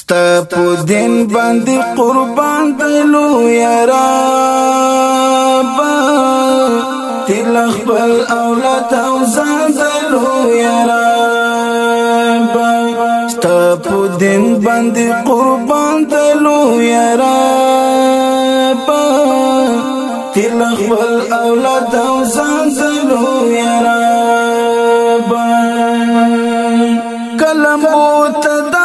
ستا په دین باندې قربان دلو یا رب تل خپل اولاد او ځان دلو یا رب ستا په دین باندې قربان دلو یا رب تل خپل اولاد او ځان دلو یا رب کلم بوت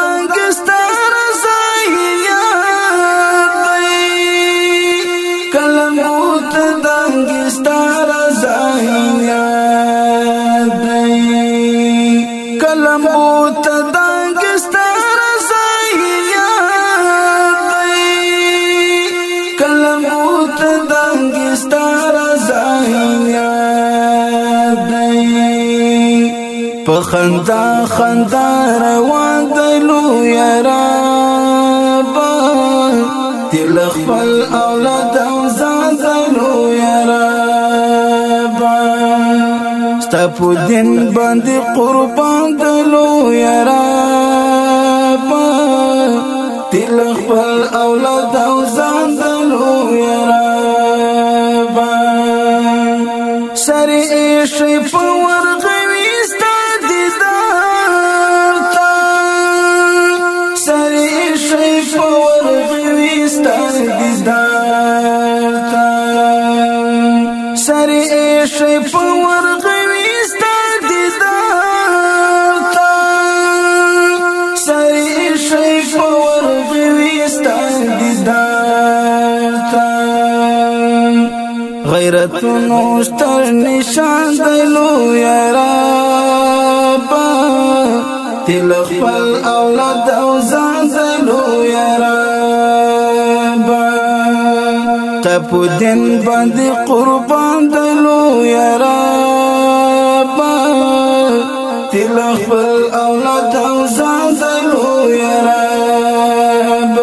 خندا خندا روان دلو یا رب تل خپل اولاد او ځان دلو یا رب ستا په دین باندې قربان دلو یا رب تل خپل اولاد او ځان دلو یا رب سری شي په غیرتونو ستر نشان دلو یا رب تل خپل اولاد او ځان دلو یا رب تا په دین باندې قربان دلو یا رب تل خپل اولاد او ځان دلو یا رب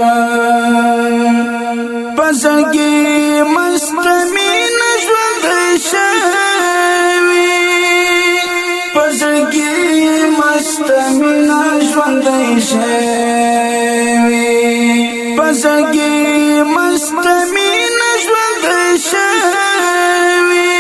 پسنګي مسلمي مستمنا ژوندۍ شوی پسګي مستمنا ژوندۍ شوی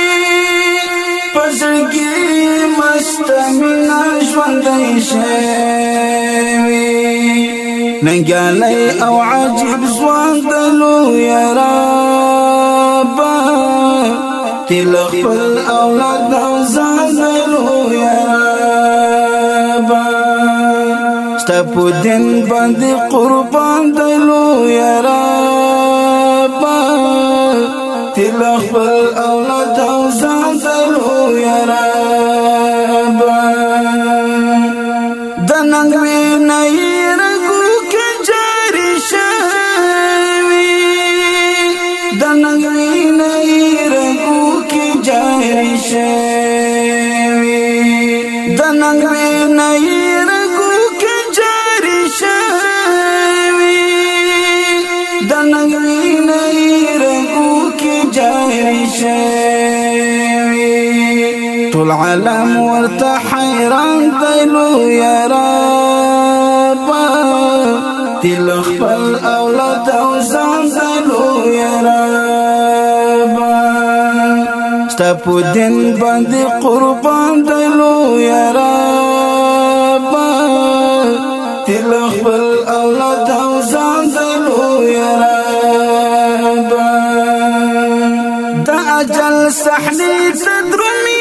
پسګي مستمنا ژوندۍ شوی نګالای او عجیب ځوان دلو یا رب تل خپل اولاد او ځان دلو یا په دین باندې قربان دلو یا رب تل خپل اولاد او ځان دلو یا رب د نن وینې رګو کې جاری شوی د نن وینې رګو کې جاری شوی د نن وینې طول عالم ورته حیران دلو یا رب تل خپل اولاد او ځان دلو یا رب ستا په دین باندې قربان دلو یا رب تل خپل اولاد او ځان دلو یا رب د اجل صحنه تدرمي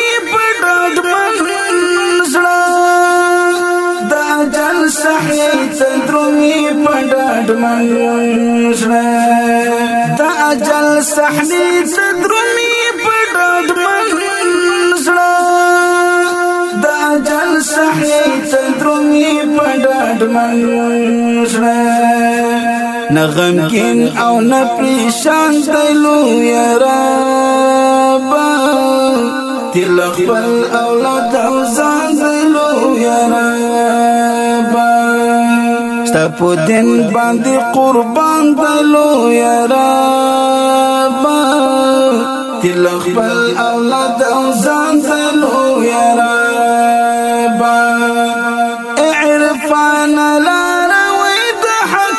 تدرمي پډډ منځره د اجل صحنه تدرمي پډډ منځره د اجل صحنه تدرمي پډډ منځره نغمګین او نه پریشان دلو یا رب تل خپل اولاد او ځان دلو یا رب ستا په دین باندې قربان دلو یا رب تل خپل اولاد او ځان دلو یا رب عرفان لا رويت حق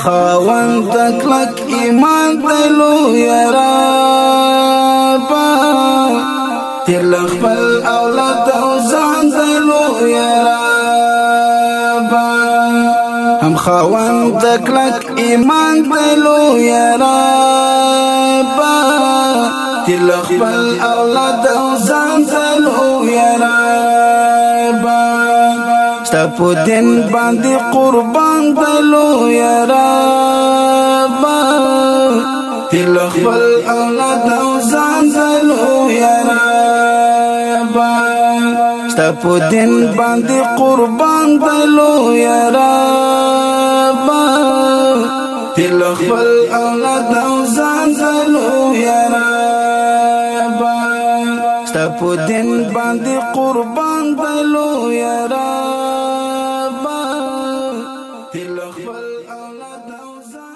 خاوند کلک ایمان دیلو یرابا تل خپل اولاد او ځان دیلو یرابا هم خاوند کلک ایمان دیلو یرابا تل خپل اولاد او ځان دیلو یرابا په دین باندې قربان دیلو یرابا تل خپل اولاد او ځان دیلو یرابا په دین باندې قربان دیلو یرابا تل خپل اولاد او ځان دیلو یرابا په دین باندې قربان دیلو یرابا تل خپل اولاد او ځان